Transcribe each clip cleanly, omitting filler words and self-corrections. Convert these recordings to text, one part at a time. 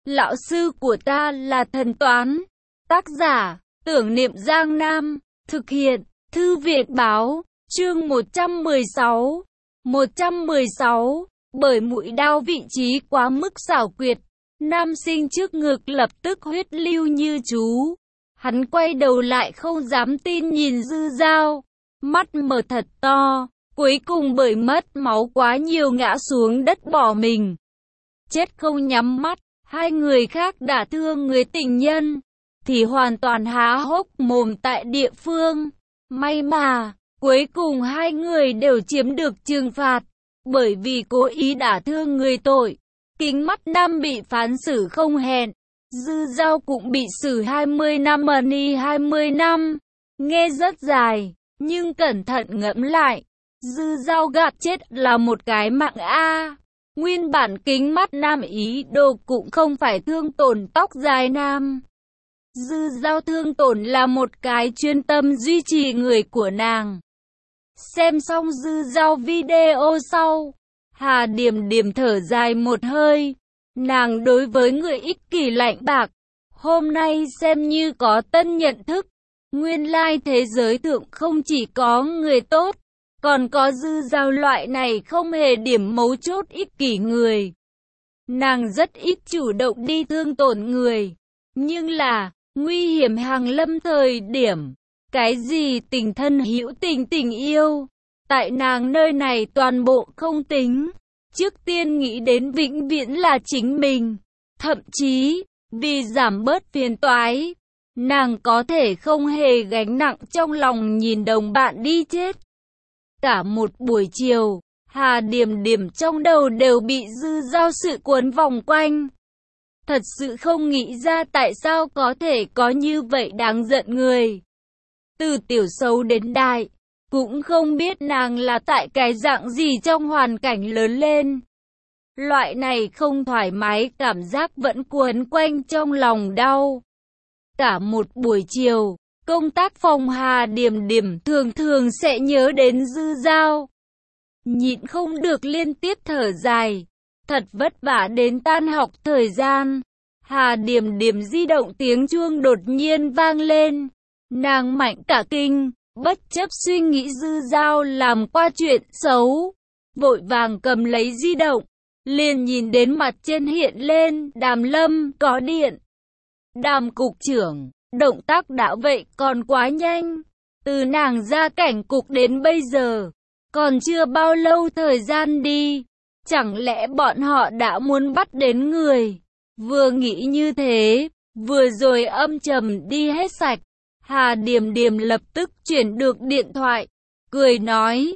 Lão sư của ta là thần toán. Tác giả, Tưởng Niệm Giang Nam. Thực hiện, Thư viện Báo. Chương 116. 116. Bởi mũi đao vị trí quá mức xảo quyệt, nam sinh trước ngực lập tức huyết lưu như chú. Hắn quay đầu lại không dám tin nhìn Dư Dao, mắt mở thật to, cuối cùng bởi mất máu quá nhiều ngã xuống đất bỏ mình. Chết không nhắm mắt, hai người khác đả thương người tình nhân, thì hoàn toàn há hốc mồm tại địa phương. May mà, cuối cùng hai người đều chiếm được trừng phạt, bởi vì cố ý đả thương người tội. Kính Mắt Nam bị phán xử không hẹn, Dư Dao cũng bị xử 20 năm ni 20 năm. Nghe rất dài, nhưng cẩn thận ngẫm lại, Dư Dao gạt chết là một cái mạng a. Nguyên bản Kính Mắt Nam ý đồ cũng không phải thương tổn tóc dài nam. Dư Dao thương tổn là một cái chuyên tâm duy trì người của nàng. Xem xong Dư Dao video sau, Hà Điềm Điềm thở dài một hơi. Nàng đối với người ích kỷ lạnh bạc, hôm nay xem như có tân nhận thức. Nguyên lai thế giới thượng không chỉ có người tốt, còn có Dư Dao loại này không hề điểm mấu chốt ích kỷ người. Nàng rất ít chủ động đi thương tổn người, nhưng là nguy hiểm hàng lâm thời điểm, cái gì tình thân hữu tình tình yêu, tại nàng nơi này toàn bộ không tính. Trước tiên nghĩ đến vĩnh viễn là chính mình. Thậm chí, vì giảm bớt phiền toái, nàng có thể không hề gánh nặng trong lòng nhìn đồng bạn đi chết. Cả một buổi chiều, Hà Điềm Điềm trong đầu đều bị Dư Dao sự cuốn vòng quanh. Thật sự không nghĩ ra tại sao có thể có như vậy đáng giận người. Từ tiểu xấu đến đại, cũng không biết nàng là tại cái dạng gì trong hoàn cảnh lớn lên. Loại này không thoải mái cảm giác vẫn quấn quanh trong lòng đau. Cả một buổi chiều, công tác phòng Hà Điềm Điềm thường thường sẽ nhớ đến Dư Dao. Nhịn không được liên tiếp thở dài. Thật vất vả đến tan học thời gian, Hà Điềm Điềm di động tiếng chuông đột nhiên vang lên. Nàng mạnh cả kinh, bất chấp suy nghĩ Dư Dao làm qua chuyện xấu, vội vàng cầm lấy di động, liền nhìn đến mặt trên hiện lên Đàm Lâm có điện. Đàm cục trưởng, động tác đã vậy còn quá nhanh. Từ nàng ra cảnh cục đến bây giờ, còn chưa bao lâu thời gian đi. Chẳng lẽ bọn họ đã muốn bắt đến người? Vừa nghĩ như thế, vừa rồi âm trầm đi hết sạch. Hà Điềm Điềm lập tức chuyển được điện thoại, cười nói,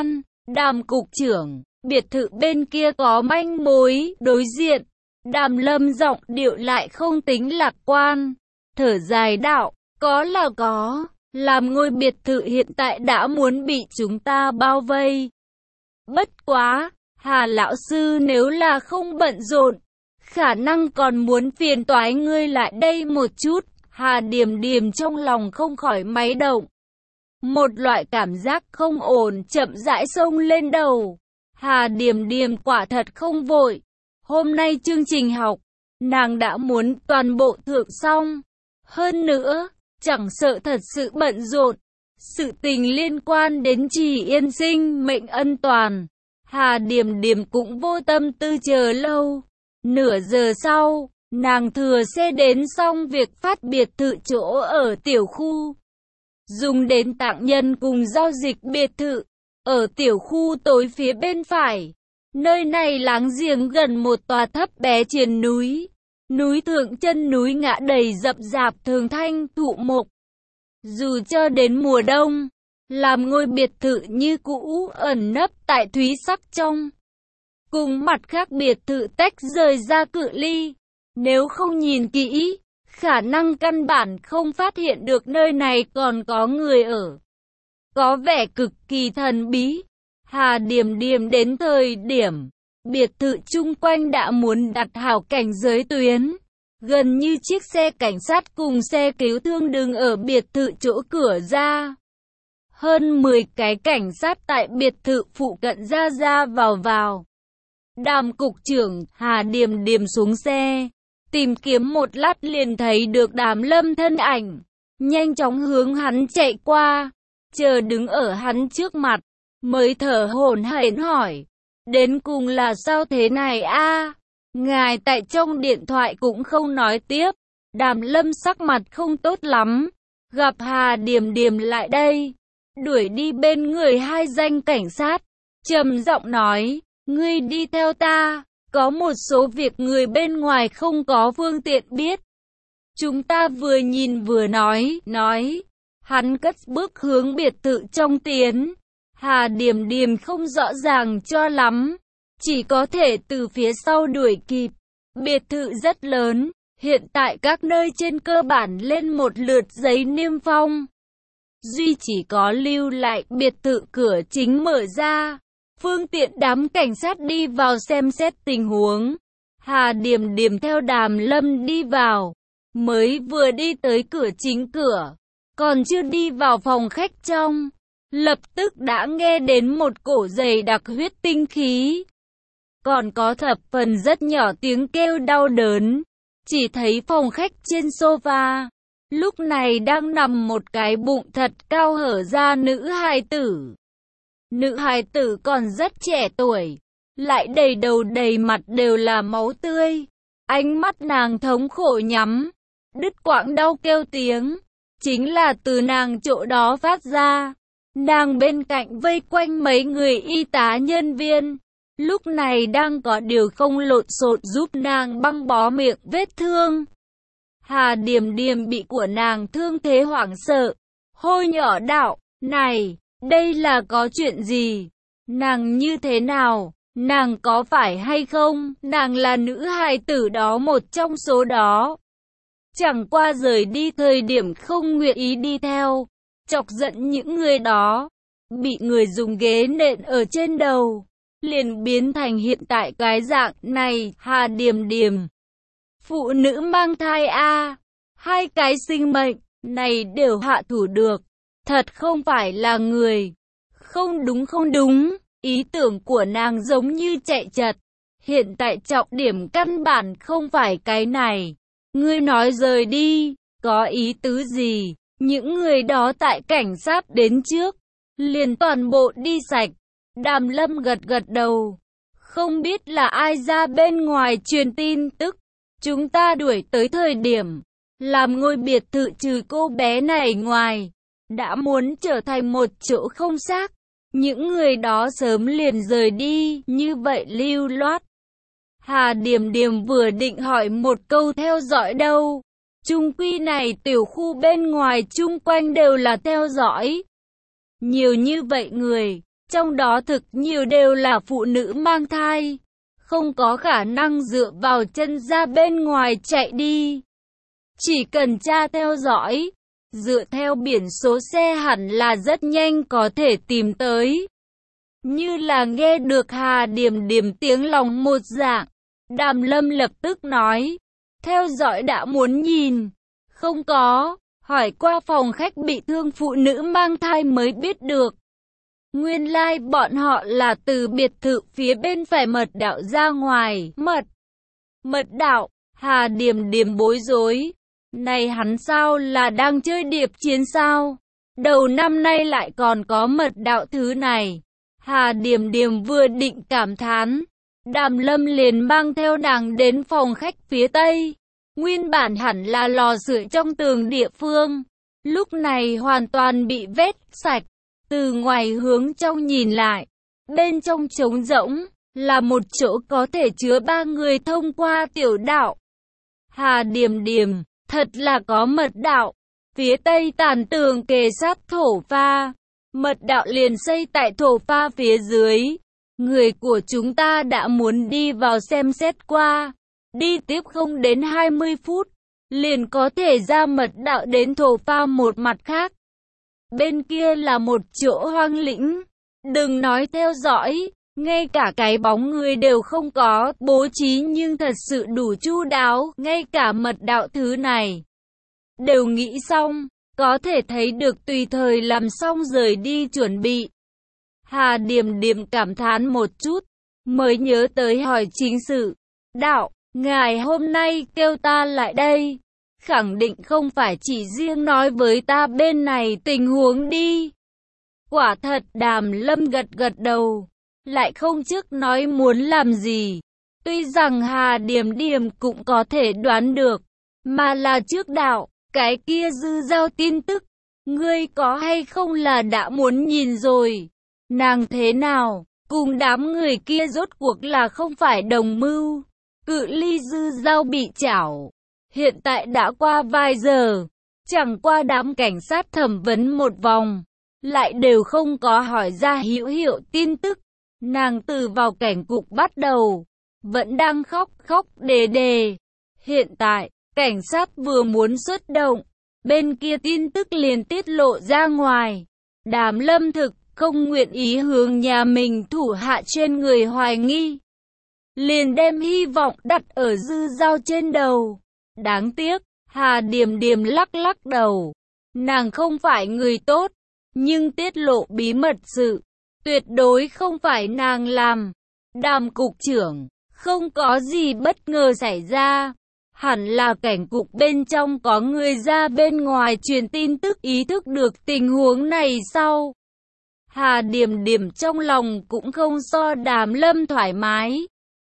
Đàm cục trưởng, biệt thự bên kia có manh mối. Đối diện, Đàm Lâm giọng điệu lại không tính lạc quan, thở dài đạo, có là có, làm ngôi biệt thự hiện tại đã muốn bị chúng ta bao vây. Bất quá, Hà lão sư nếu là không bận rộn, khả năng còn muốn phiền toái ngươi lại đây một chút. Hà Điềm Điềm trong lòng không khỏi máy động. Một loại cảm giác không ổn chậm rãi xông lên đầu. Hà Điềm Điềm quả thật không vội. Hôm nay chương trình học, nàng đã muốn toàn bộ thượng xong. Hơn nữa, chẳng sợ thật sự bận rộn, sự tình liên quan đến Trì Yên sinh mệnh an toàn, Hà Điềm Điềm cũng vô tâm tư chờ lâu. Nửa giờ sau, nàng thừa xe đến xong việc phát biệt thự chỗ ở tiểu khu, dùng đến tặng nhân cùng giao dịch biệt thự. Ở tiểu khu tối phía bên phải, nơi này láng giềng gần một tòa thấp bé triền núi. Núi thượng chân núi ngã đầy rậm rạp thường thanh thụ mộc. Dù cho đến mùa đông, làm ngôi biệt thự như cũ ẩn nấp tại thúy sắc trong. Cùng mặt khác biệt thự tách rời ra cự ly. Nếu không nhìn kỹ, khả năng căn bản không phát hiện được nơi này còn có người ở. Có vẻ cực kỳ thần bí. Hà Điềm Điềm đến thời điểm, biệt thự chung quanh đã muốn đặt hảo cảnh giới tuyến. Gần như chiếc xe cảnh sát cùng xe cứu thương đứng ở biệt thự chỗ cửa ra. Hơn 10 cái cảnh sát tại biệt thự phụ cận ra vào. Đàm cục trưởng, Hà Điềm Điềm xuống xe, Tìm kiếm một lát liền thấy được Đàm Lâm thân ảnh, nhanh chóng hướng hắn chạy qua, chờ đứng ở hắn trước mặt, mới thở hổn hển hỏi, đến cùng là sao thế này a? Ngài tại trong điện thoại cũng không nói tiếp. Đàm Lâm sắc mặt không tốt lắm, gặp Hà Điềm Điềm lại đây, đuổi đi bên người hai danh cảnh sát, trầm giọng nói, ngươi đi theo ta, có một số việc người bên ngoài không có phương tiện biết. Chúng ta vừa nhìn vừa nói, hắn cất bước hướng biệt thự trong tiến. Hà Điềm Điềm không rõ ràng cho lắm, chỉ có thể từ phía sau đuổi kịp. Biệt thự rất lớn, hiện tại các nơi trên cơ bản lên một lượt giấy niêm phong. Duy chỉ có lưu lại biệt thự cửa chính mở ra, phương tiện đám cảnh sát đi vào xem xét tình huống. Hà Điềm Điềm theo Đàm Lâm đi vào, mới vừa đi tới cửa chính cửa, còn chưa đi vào phòng khách trong, lập tức đã nghe đến một cổ dày đặc huyết tinh khí. Còn có thập phần rất nhỏ tiếng kêu đau đớn. Chỉ thấy phòng khách trên sofa, lúc này đang nằm một cái bụng thật cao hở ra nữ hài tử. Nữ hài tử còn rất trẻ tuổi, lại đầy đầu đầy mặt đều là máu tươi. Ánh mắt nàng thống khổ nhắm, đứt quãng đau kêu tiếng, chính là từ nàng chỗ đó phát ra. Nàng bên cạnh vây quanh mấy người y tá nhân viên, lúc này đang có điều không lộn xộn giúp nàng băng bó miệng vết thương. Hà Điềm Điềm bị của nàng thương thế hoảng sợ, hô nhỏ đạo, này, đây là có chuyện gì? Nàng như thế nào? Nàng có phải hay không? Nàng là nữ hài tử đó, một trong số đó. Chẳng qua rời đi thời điểm không nguyện ý đi theo, chọc giận những người đó, bị người dùng ghế nện ở trên đầu, liền biến thành hiện tại cái dạng này. Hà Điềm Điềm, phụ nữ mang thai a, hai cái sinh mệnh này đều hạ thủ được, thật không phải là người. Không đúng, ý tưởng của nàng giống như chạy chật. Hiện tại trọng điểm căn bản không phải cái này. Ngươi nói rời đi, có ý tứ gì? Những người đó tại cảnh sát đến trước, liền toàn bộ đi sạch. Đàm Lâm gật gật đầu. Không biết là ai ra bên ngoài truyền tin tức. Chúng ta đuổi tới thời điểm, làm ngôi biệt thự trừ cô bé này ngoài, đã muốn trở thành một chỗ không xác. Những người đó sớm liền rời đi, như vậy lưu loát. Hà Điềm Điềm vừa định hỏi một câu theo dõi đâu. Chung quy này tiểu khu bên ngoài chung quanh đều là theo dõi. Nhiều như vậy người, trong đó thực nhiều đều là phụ nữ mang thai. Không có khả năng dựa vào chân ra bên ngoài chạy đi. Chỉ cần tra theo dõi, dựa theo biển số xe hẳn là rất nhanh có thể tìm tới. Như là nghe được Hà Điềm Điềm tiếng lòng một dạng, Đàm Lâm lập tức nói, theo dõi đã muốn nhìn, không có, hỏi qua phòng khách bị thương phụ nữ mang thai mới biết được. Nguyên lai bọn họ là từ biệt thự phía bên phải mật đạo ra ngoài. Mật đạo? Hà Điềm Điềm bối rối. Này hắn sao là đang chơi điệp chiến sao? Đầu năm nay lại còn có mật đạo thứ này. Hà Điềm Điềm vừa định cảm thán, Đàm Lâm liền mang theo nàng đến phòng khách phía tây. Nguyên bản hẳn là lò sưởi trong tường địa phương, lúc này hoàn toàn bị vét sạch. Từ ngoài hướng trong nhìn lại, bên trong trống rỗng, là một chỗ có thể chứa 3 người thông qua tiểu đạo. Hà Điềm Điềm, thật là có mật đạo. Phía tây tàn tường kề sát thổ pha, mật đạo liền xây tại thổ pha phía dưới. Người của chúng ta đã muốn đi vào xem xét qua, đi tiếp không đến 20 phút, liền có thể ra mật đạo đến thổ pha một mặt khác. Bên kia là một chỗ hoang lĩnh, đừng nói theo dõi, ngay cả cái bóng người đều không có, bố trí nhưng thật sự đủ chu đáo, ngay cả mật đạo thứ này đều nghĩ xong, có thể thấy được tùy thời làm xong rời đi chuẩn bị. Hà Điềm Điềm cảm thán một chút, mới nhớ tới hỏi chính sự, đạo, ngài hôm nay kêu ta lại đây, khẳng định không phải chỉ riêng nói với ta bên này tình huống đi. Quả thật, Đàm Lâm gật gật đầu, lại không trước nói muốn làm gì. Tuy rằng Hà Điềm Điềm cũng có thể đoán được, mà là trước đạo, cái kia dư giao tin tức, ngươi có hay không là đã muốn nhìn rồi. Nàng thế nào, cùng đám người kia rốt cuộc là không phải đồng mưu. Cự ly dư giao bị chảo, hiện tại đã qua vài giờ, chẳng qua đám cảnh sát thẩm vấn một vòng, lại đều không có hỏi ra hữu hiệu tin tức. Nàng từ vào cảnh cục bắt đầu, vẫn đang khóc khóc đề đề. Hiện tại, cảnh sát vừa muốn xuất động, bên kia tin tức liền tiết lộ ra ngoài. Đàm Lâm thực không nguyện ý hướng nhà mình thủ hạ trên người hoài nghi, liền đem hy vọng đặt ở dư giao trên đầu. Đáng tiếc, Hà Điềm Điềm lắc lắc đầu. Nàng không phải người tốt, nhưng tiết lộ bí mật sự, tuyệt đối không phải nàng làm. Đàm cục trưởng, không có gì bất ngờ xảy ra. Hẳn là cảnh cục bên trong có người ra bên ngoài truyền tin tức ý thức được tình huống này sau. Hà Điềm Điềm trong lòng cũng không so Đàm Lâm thoải mái.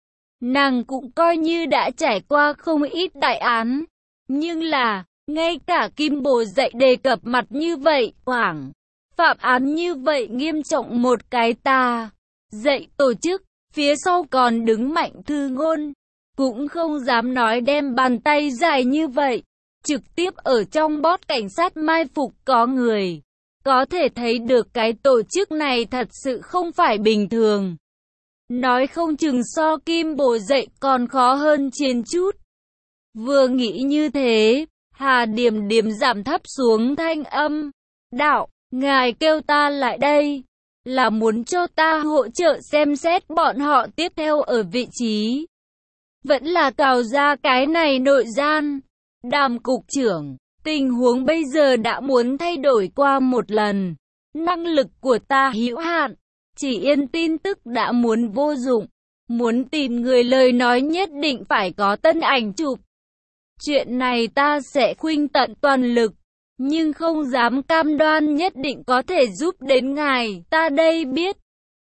Nàng cũng coi như đã trải qua không ít đại án. Nhưng là, ngay cả Kim Bồ dạy đề cập mặt như vậy, hoảng, phạm án như vậy nghiêm trọng một cái tà dạy tổ chức, phía sau còn đứng Mạnh Thư Ngôn, cũng không dám nói đem bàn tay dài như vậy, trực tiếp ở trong bót cảnh sát mai phục có người. Có thể thấy được cái tổ chức này thật sự không phải bình thường. Nói không chừng so Kim Bồ dạy còn khó hơn trên chút. Vừa nghĩ như thế, Hà Điềm Điềm giảm thấp xuống thanh âm. Đạo, ngài kêu ta lại đây, là muốn cho ta hỗ trợ xem xét bọn họ tiếp theo ở vị trí. Vẫn là cào ra cái này nội gian. Đàm cục trưởng, tình huống bây giờ đã muốn thay đổi qua một lần. Năng lực của ta hữu hạn, chỉ yên tin tức đã muốn vô dụng. Muốn tìm người lời nói nhất định phải có tân ảnh chụp. Chuyện này ta sẽ khuynh tận toàn lực, nhưng không dám cam đoan nhất định có thể giúp đến ngài. Ta đây biết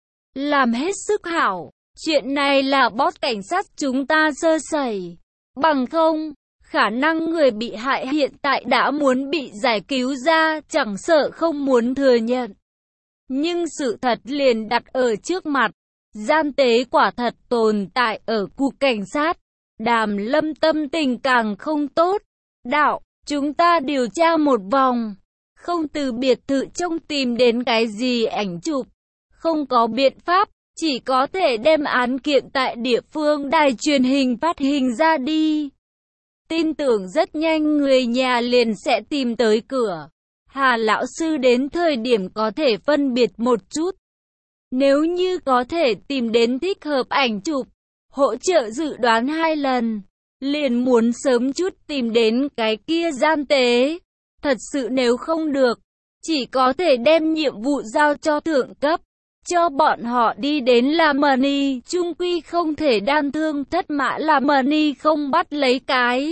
làm hết sức hảo. Chuyện này là boss cảnh sát chúng ta sơ sẩy. Bằng không, khả năng người bị hại hiện tại đã muốn bị giải cứu ra, chẳng sợ không muốn thừa nhận. Nhưng sự thật liền đặt ở trước mặt. Gian tế quả thật tồn tại ở cục cảnh sát. Đàm Lâm tâm tình càng không tốt. Đạo, chúng ta điều tra một vòng, không từ biệt thự trông tìm đến cái gì ảnh chụp. Không có biện pháp, chỉ có thể đem án kiện tại địa phương đài truyền hình phát hình ra đi. Tin tưởng rất nhanh người nhà liền sẽ tìm tới cửa. Hà lão sư đến thời điểm có thể phân biệt một chút. Nếu như có thể tìm đến thích hợp ảnh chụp, hỗ trợ dự đoán 2 lần, liền muốn sớm chút tìm đến cái kia gian tế. Thật sự nếu không được, chỉ có thể đem nhiệm vụ giao cho thượng cấp, cho bọn họ đi đến làm money, chung quy không thể đan thương thất mã làm money không bắt lấy cái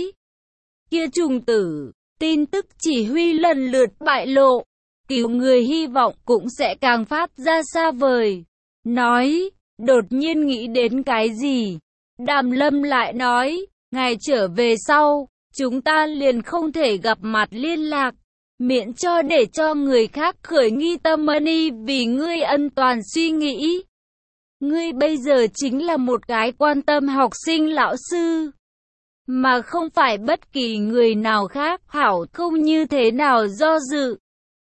kia trùng tử. Tin tức chỉ huy lần lượt bại lộ, cứu người hy vọng cũng sẽ càng phát ra xa vời. Nói, đột nhiên nghĩ đến cái gì? Đàm Lâm lại nói, ngày trở về sau, chúng ta liền không thể gặp mặt liên lạc, miễn cho để cho người khác khởi nghi tâm money vì ngươi ân toàn suy nghĩ. Ngươi bây giờ chính là một cái quan tâm học sinh lão sư, mà không phải bất kỳ người nào khác. Hảo không như thế nào do dự.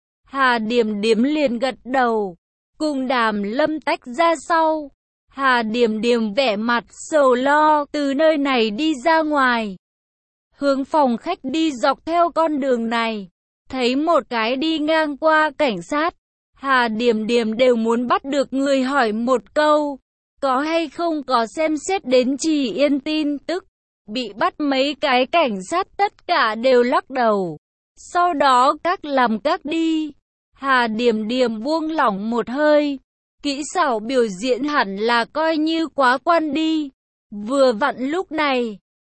Hà Điềm Điềm liền gật đầu, cùng Đàm Lâm tách ra sau. Hà Điềm Điềm vẻ mặt sầu lo từ nơi này đi ra ngoài, hướng phòng khách đi. Dọc theo con đường này, thấy một cái đi ngang qua cảnh sát, Hà Điềm Điềm đều muốn bắt được người hỏi một câu, có hay không có xem xét đến Trì Yên tin tức. Bị bắt mấy cái cảnh sát tất cả đều lắc đầu, sau đó các làm các đi. Hà Điềm Điềm buông lỏng một hơi, kỹ xảo biểu diễn hẳn là coi như quá quan đi. Vừa vặn lúc này,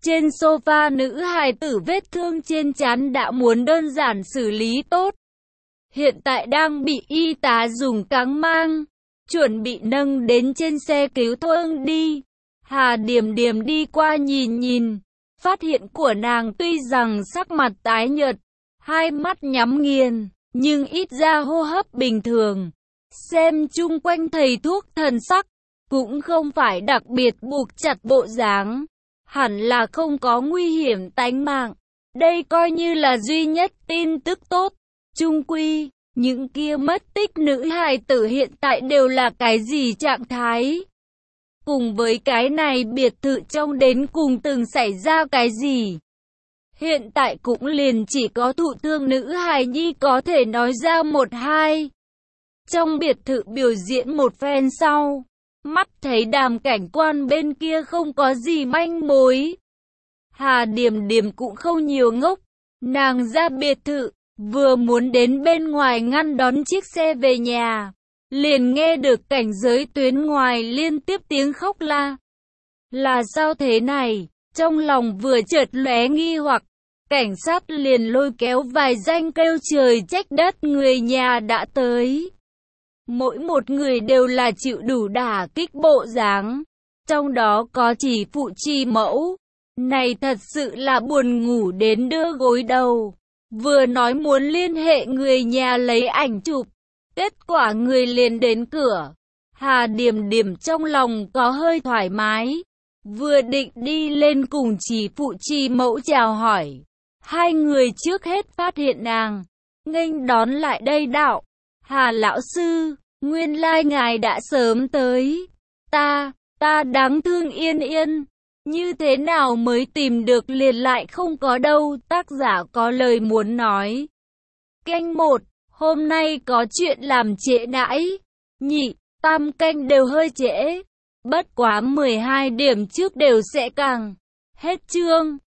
Trên sofa nữ hài tử vết thương trên trán đã muốn đơn giản xử lý tốt. Hiện tại đang bị y tá dùng cáng mang, chuẩn bị nâng đến trên xe cứu thương đi. Hà Điềm Điềm đi qua nhìn, phát hiện của nàng tuy rằng sắc mặt tái nhợt, hai mắt nhắm nghiền, nhưng ít ra hô hấp bình thường. Xem chung quanh thầy thuốc thần sắc, cũng không phải đặc biệt buộc chặt bộ dáng, hẳn là không có nguy hiểm tánh mạng. Đây coi như là duy nhất tin tức tốt. Chung quy, những kia mất tích nữ hài tử hiện tại đều là cái gì trạng thái? Cùng với cái này biệt thự trong đến cùng từng xảy ra cái gì? Hiện tại cũng liền chỉ có thụ thương nữ hài nhi có thể nói ra một hai. Trong biệt thự biểu diễn một phen sau, mắt thấy Đàm cảnh quan bên kia không có gì manh mối. Hà Điềm Điềm cũng không nhiều ngốc, nàng ra biệt thự, vừa muốn đến bên ngoài ngăn đón chiếc xe về nhà, liền nghe được cảnh giới tuyến ngoài liên tiếp tiếng khóc la. Là sao thế này? Trong lòng vừa chợt lóe nghi hoặc, cảnh sát liền lôi kéo vài danh kêu trời trách đất người nhà đã tới. Mỗi một người đều là chịu đủ đả kích bộ dáng, trong đó có chỉ phụ chi mẫu. Này thật sự là buồn ngủ đến đưa gối đầu. Vừa nói muốn liên hệ người nhà lấy ảnh chụp, kết quả người liền đến cửa. Hà Điềm Điềm trong lòng có hơi thoải mái, vừa định đi lên cùng chỉ phụ chi mẫu chào hỏi. Hai người trước hết phát hiện nàng, nghênh đón lại đây đạo. Hà lão sư, nguyên lai ngài đã sớm tới. Ta đáng thương Yên Yên. Như thế nào mới tìm được liền lại không có đâu, tác giả có lời muốn nói. Canh 1, hôm nay có chuyện làm trễ nãi. Nhị, tam canh đều hơi trễ. Bất quá 12 điểm trước đều sẽ càng. Hết chương.